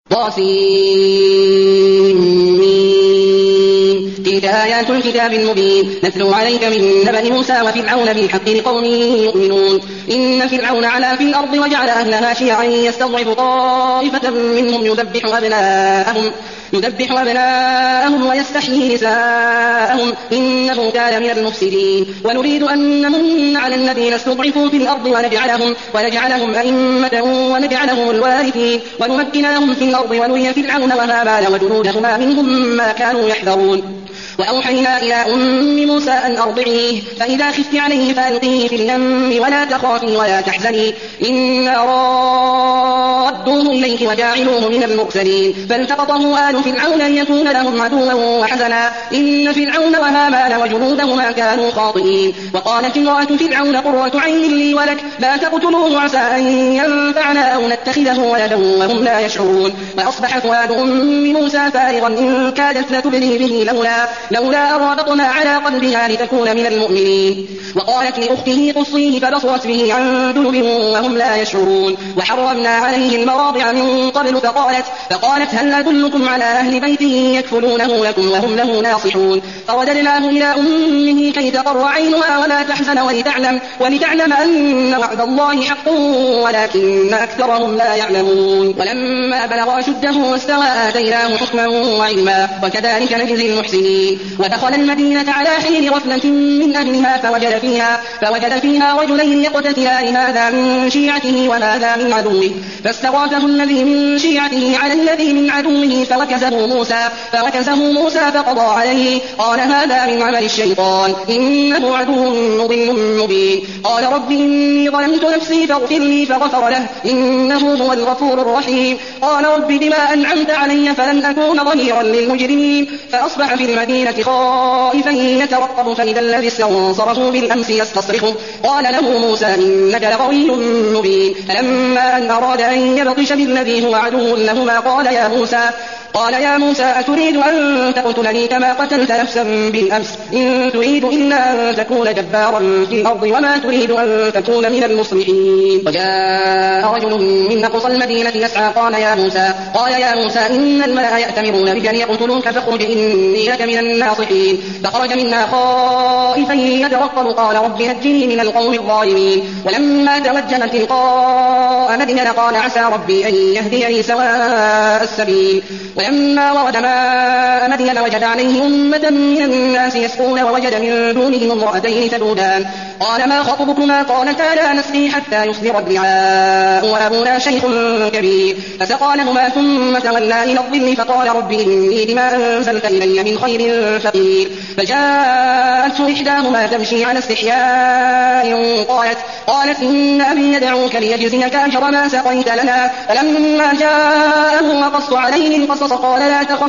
طاسين تلك آيات الكتاب المبين نتلو عليك من نبأ موسى وفرعون بالحق لقوم يؤمنون إن فرعون علا في الأرض وجعل أهلها شيعا يستضعف طائفة منهم يذبح أبناءهم ويستحيي نساءهم إنه كان من المفسدين ونريد أن نمن على الذين استضعفوا في الأرض ونجعلهم أئمة ونجعلهم الوارثين ونمكن لهم في الأرض ونري فرعون وهامان وجنودهما منهم ما كانوا يحذرون وأوحينا إلى أم موسى أن أرضعيه فإذا خفت عليه فألقيه في اليم ولا تخافي ولا تحزني إنا رادوه إليك وجاعلوه من المرسلين فالتقطه آل فرعون ليكون لهم عدوا وحزنا إن فرعون وهامان وجنودهما كانوا خاطئين وقالت امرأة فرعون قرة عين لي ولك لا تقتلوه عسى أن ينفعنا أو نتخذه ولدا وهم لا يشعرون فأصبح فؤاد أم موسى فارغا إن كادت لتبدي به لولا أربطنا على قلبها لتكون من المؤمنين وقالت لأخته قصيه فبصرت به عن جنب وهم لا يشعرون وحرمنا عليه المراضع من قبل فقالت هل أدلكم على أهل بيت يكفلونه لكم وهم له ناصحون فرددناه إلى أمه كي تقر عينها ولا تحزن ولتعلم أن وعد الله حق ولكن أكثرهم لا يعلمون ولما بلغ أشده واستوى آتيناه حكما وعلما وكذلك نجزي المحسنين ودخل المدينة على حين غفلة من أهلها فوجد فيها رجلين يقتتلان هذا من شيعته وهذا من عدوه فاستغاثه الذي من شيعته على الذي من عدوه فوكزه موسى فقضى عليه قال هذا من عمل الشيطان إنه عدو مضل مبين قال رب إني ظلمت نفسي فاغفر لي فغفر له إنه هو الغفور الرحيم قال رب بما أنعمت علي فلن أكون ظهيرا للمجرمين فأصبح في المدينة خائفا يترقب فإذا الذي استنصره بالأمس يستصرخه قال له موسى إنك لغوي مبين فلما أن أراد أن يبطش بالذي هو عدو لهما قال يا موسى أتريد أن تقتلني كما قتلت نفسا بالأمس إن تريد إلا أن تكون جبارا في الأرض وما تريد أن تكون من المصلحين وجاء رجل من أقصى المدينة يسعى قال يا موسى إن الملأ يأتمرون بك ليقتلوك فاخرج إني لك من الناصحين فخرج منها خائفا يترقب قال رب نجني من القوم الظالمين ولما توجه تلقاء مدين قال عسى ربي أن يهديني سواء السبيل ولما ورد ماء مدين وجد عليه أمة من الناس يسقون ووجد من دونهم امرأتين تذودان قال ما خطبكما قالتا لا نسقي حتى يصدر الرعاء وأبونا شيخ كبير فسقى لهما ثم تولى إلى الظل فقال رب إني بما أنزلت إلي من خير فقير فجاءته إحداهما تمشي على استحياء قالت إن أبي يدعوك ليجزيك أجر ما سقيت لنا فلما جاءه وقص عليه القصص قال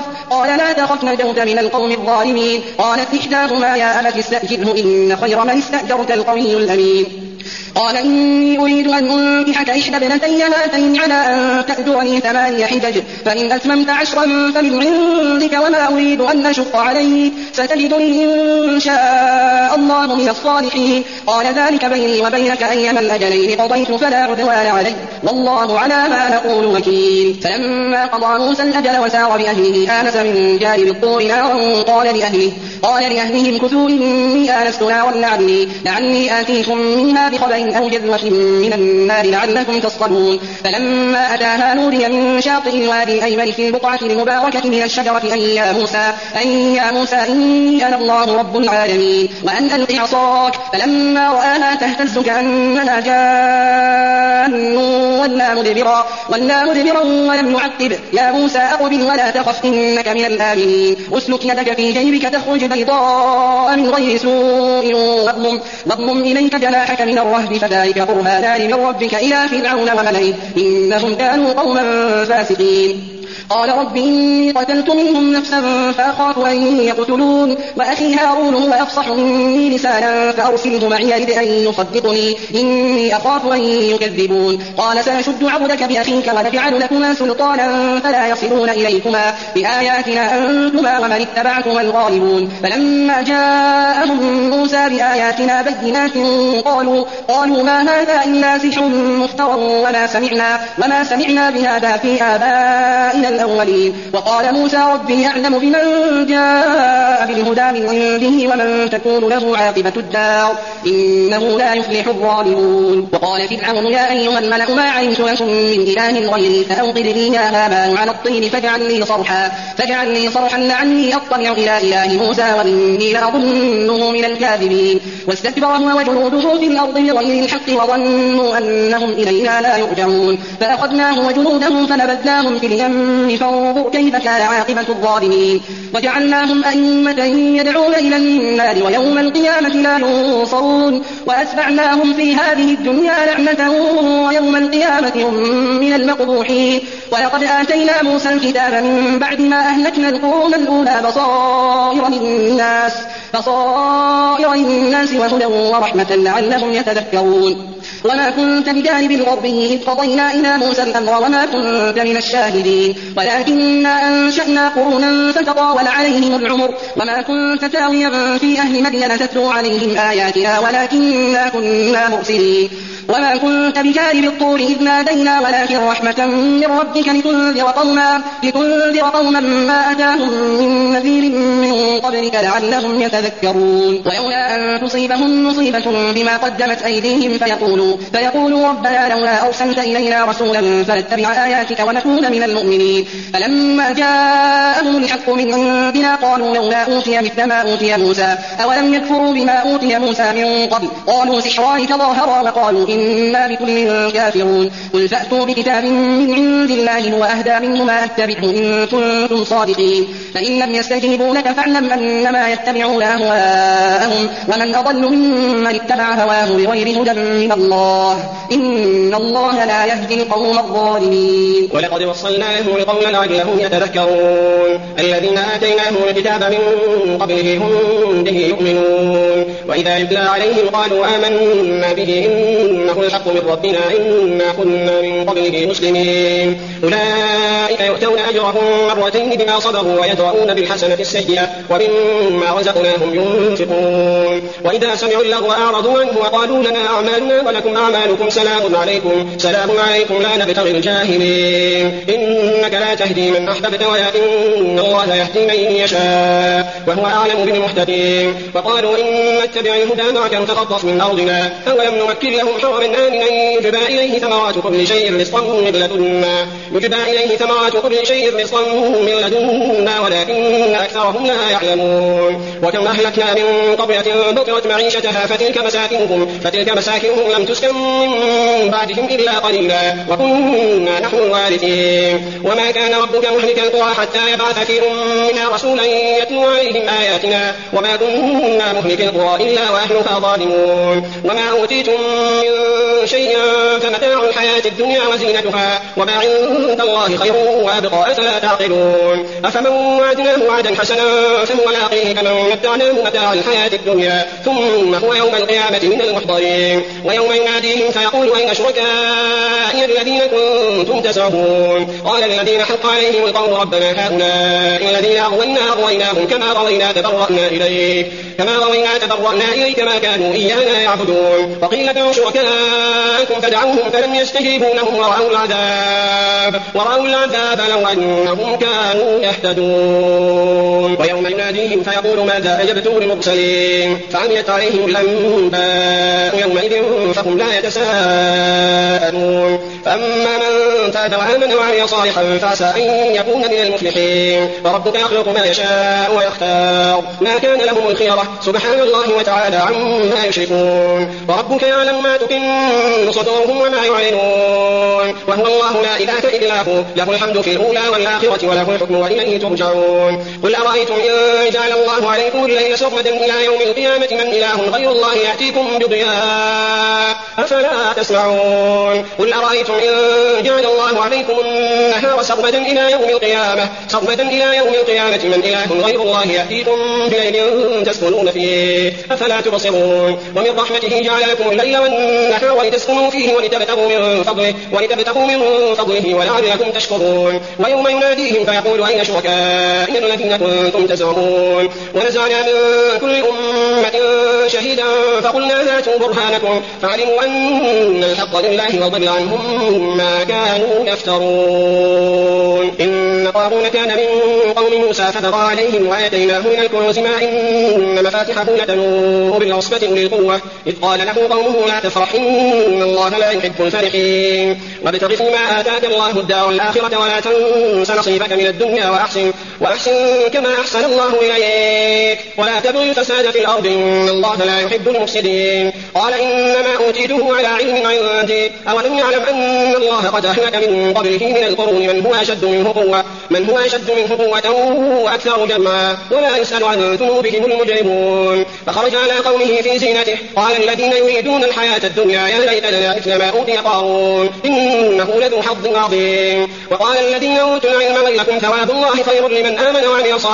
لا تخف نجوت من القوم الظالمين قالت إحداهما يا أبت استأجره إن خير من استأجرت القوي الأمين قال إني أريد أن أنكحك إحدى ابنتي هاتين على أن تأجرني 8 حجج فإن أتممت 10 فمن عندك وما أريد أن أشق عليك ستجدني إن شاء الله من الصالحين قال ذلك بيني وبينك أيما الأجلين قضيت فلا عدوان علي والله على ما نقول وكيل فلما قضى موسى الأجل وسار بأهله آنس من جانب الطور نارا قال لأهلهم كثوا إني آنست نارا لعلي آتيكم منها بخبر أو جذوة من النار لعلكم تصطلون فلما أتاها نودي من شاطئ الوادي الأيمن في البقعة المباركة من الشجرة أن يا موسى إني أنا الله رب العالمين وأن ألق عصاك فلما رآها تهتز كأنها جان ولا مدبرا ولم يعقب يا موسى أقبل ولا تخف إنك من الآمنين أسلك يدك في جيبك تخرج بيضاء من غير سوء واضمم إليك جناحك من الرهب فذلك برهانان من ربك إلى فرعون وملئه إنهم كانوا قوما فاسقين قال رب إني قتلت منهم نفسا فأخاف أن يقتلون وأخي هارون هو أفصح مني لسانا فأرسله معي يرد أن يصدقني إني أخاف أن يكذبون قال سنشد عضدك بأخيك ونجعل لكما سلطانا فلا يصلون إليكما بآياتنا أنتما ومن اتبعكما الغالبون فلما جاءهم موسى بآياتنا بينات قالوا ما هذا إلا سحر مفترى وما سمعنا بهذا في آبائنا الأولين وقال موسى ربي أعلم بمن جاء بالهدى من عنده ومن تكون له عاقبة الدار إنه لا يفلح الظالمون وقال فرعون يا أيها الملأ ما علمت لكم من إله غيري فأوقد لي يا هامان على الطين فاجعل لي صرحا لعلي أطلع إلى إله موسى وإني لأظنه من الكاذبين واستكبر هو وجنوده في الأرض بغير الحق وظنوا أنهم إلينا لا يرجعون فأخذناه وجنوده فنبذناهم في اليم فانظر كيف كان عاقبة الظالمين وجعلناهم أئمة يدعون إلى النار ويوم القيامة لا ينصرون وأتبعناهم في هذه الدنيا لعنة ويوم القيامة هم من المقبوحين ولقد آتينا موسى الكتاب من بعد ما أهلكنا القرون الأولى بصائر للناس وهدى ورحمة لعلهم يتذكرون وما كنت بجانب الغربي إذ قضينا إلى موسى الأمر وما كنت من الشاهدين ولكننا أنشأنا قرونا فتطاول عليهم العمر وما كنت ثاويا في أهل مدين تتلو عليهم آياتنا ولكننا كنا مرسلين وما كنت بجانب الطور إذ نادينا ولكن رحمة من ربك لتنذر قوما ما أتاهم من نذير من قبلك لعلهم يتذكرون ولولا أن تصيبهم مصيبة بما قدمت أيديهم فيقولوا ربنا لولا أرسلت إلينا رسولا فنتبع آياتك ونكون من المؤمنين فلما جاءهم الحق من عندنا قالوا لولا أوتي مثل ما أوتي موسى أولم يكفروا بما أوتي موسى من قبل قالوا سحران تظاهرا وقالوا إنا بكل كافرون قل فأتوا بكتاب من عند الله وأهدى منهما أتبعه إن كنتم صادقين فإن لم يستجيبوا لك فاعلم أنما يتبعون أهواءهم ومن أضل ممن اتبع هواه بغير هدى من الله إن الله لا يهدي القوم الظالمين ولقد وصلنا لهم القول لعلهم يتذكرون الذين آتيناهم الكتاب من قبله هم به يؤمنون وإذا يتلى عليهم قالوا آمنا به إنه الحق من ربنا إنا كنا من قبله مسلمين أولئك يؤتون أجرهم مرتين بما صبروا ويدرؤون بالحسنة السيئة ومما رزقناهم ينفقون وإذا سمعوا اللغو أعرضوا عنه وقالوا لنا أعمالنا ولكم أعمالكم سلام عليكم لا نبتغي الجاهلين إنك لا تهدي من أحببت ولكن الله يهدي من يشاء وهو أعلم بالمهتدين وقالوا إن نتبع الهدى معك نتخطف من أرضنا أولم نمكن لهم حرما آمنا يجبى إليه ثمرات كل شيء رزقا من لدنا ولكن أكثرهم لا يعلمون وكم أهلكنا من قرية بطرت معيشتها فتلك مساكنهم لم تسكن من بعدهم إلا قليلا وكنا نحن الوارثين وما كان ربك مهلك القرى حتى يبعث في أمنا رسولا يتلو عليهم آياتنا وما كنا مهلك القرى إلا وأهلها ظالمون وما أوتيتم من شيء فمتاع الحياة الدنيا وزينتها وما عند الله خير وأبقى أفلا تعقلون أفمن وعدناه وعدا حسنا فهو لاقيه كمن متعناه متاع الحياة الدنيا ثم هو يوم القيامة من المحضرين ويوم يناديهم فيقول أين شركائي الذين كنتم تزعمون قال الذين حق عليهم القول ربنا هؤلاء الذين أغويناهم كما روينا تبرأنا إليك ما كانوا إيانا يعبدون وقيل ادعوا شركاءكم فدعوهم فلم يستجيبوا لهم ورأوا العذاب لو أنهم كانوا يهتدون ويوم يناديهم فيقول ماذا أجبتم المرسلين فعميت عليهم الأنباء يومئذ فهم لا يتساءلون فأما من تاب وآمن وعمل صالحا فعسى أن يكون من المفلحين وربك يخلق ما يشاء ويختار ما كان لهم الخيرة سبحان الله وتعالى عما يشركون وربك يعلم ما تكن صدورهم وما يعلنون وهو الله لا إله إلا هو له الحمد في الأولى والآخرة وله الحكم وإليه ترجعون قل أرأيتم إن جعل الله عليكم الليل سرمدا إلى يوم القيامة من إله غير الله يأتيكم بضياء أفلا تسمعون قل أرأيتم إن جعل الله عليكم النهار سرمدا إلى يوم القيامة من إله غير الله يأتيكم بليل تسكنون فيه أفلا تبصرون ومن رحمته جعل لكم الليل والنهار ولتسكنوا فيه ولتبتغوا من فضله ولعلكم تشكرون ويوم يناديهم فيقول أين شركائي الذين كنتم تزعمون ونزعنا من كل أمة شهيدا فقلنا هاتوا برهانكم فعلموا أن الحق لله وضل عنهم ما كانوا يفترون إن قارون كان من قوم موسى فبغى عليهم وآتيناه من الكنوز ما إن مفاتحه لتنوء بالعصبة أولي القوة إذ قال له قومه لا تفرح إن الله لا يحب الفرحين وابتغ فيما آتاك الله الدار الآخرة ولا تنس نصيبك من الدنيا وأحسن كما أحسن الله إليك ولا تبغي الفساد في الأرض إن الله لا يحب المفسدين قال إنما أوتيته على علم عندي أولم يعلم أن الله قد أهلك من قبله من القرون من هو أشد منه قوة وأكثر جمعا ولا يسأل عن ذنوبهم المجرمون فخرج على قومه في زينته قال الذين يريدون الحياة الدنيا يا ليت لنا مثل ما أوتي قارون إنه لذو حظ عظيم وقال الذين أوتوا العلم ويلكم ثواب الله خير لمن آمن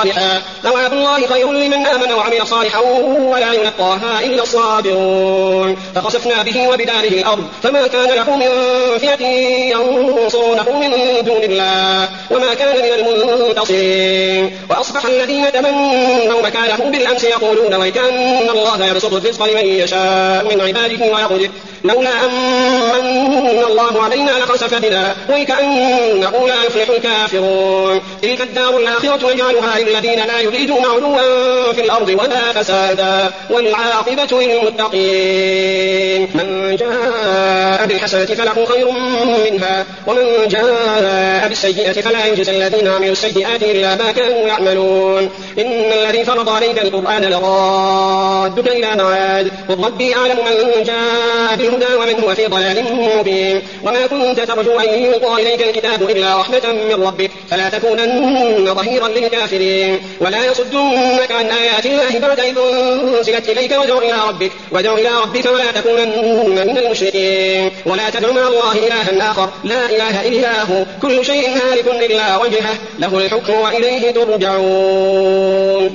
وعمل صالحا ولا يلقاها إلا الصابرون فخسفنا به وبداره الأرض فما كان له من فئة ينصرونه من دون الله وما كان من المنتصرين وأصبح الذين تمنوا مكانه بالأمس يقولون ويكأن الله يبسط الرزق لمن يشاء من عباده ويقدر لولا أمن الله علينا لخسف بنا ويكأنه لا يفلح الكافرون تلك الدار الآخرة نجعلها للذين لا يريدون علوا في الأرض ولا فسادا والعاقبة للمتقين من جاء بالحسنة فله خير منها ومن جاء بالسيئة فلا يجزى الذين عملوا السيئات إلا ما كانوا يعملون إن الذي فرض عليك القرآن لرادك إلى معاد قل ربي أعلم من جاء بالهدى ومن هو في ضلال مبين وما كنت ترجو أن يلقى إليك الكتاب إلا رحمة من ربك فلا تكونن ظهيرا للكافرين ولا يصدنك عن آيات الله بعد إذ أنزلت إليك وادع إلى ربك ولا تكونن من المشركين ولا تدع مع الله إلها آخر لا إله إلا هو كل شيء هالك إلا وجهه له الحكم وإليه ترجعون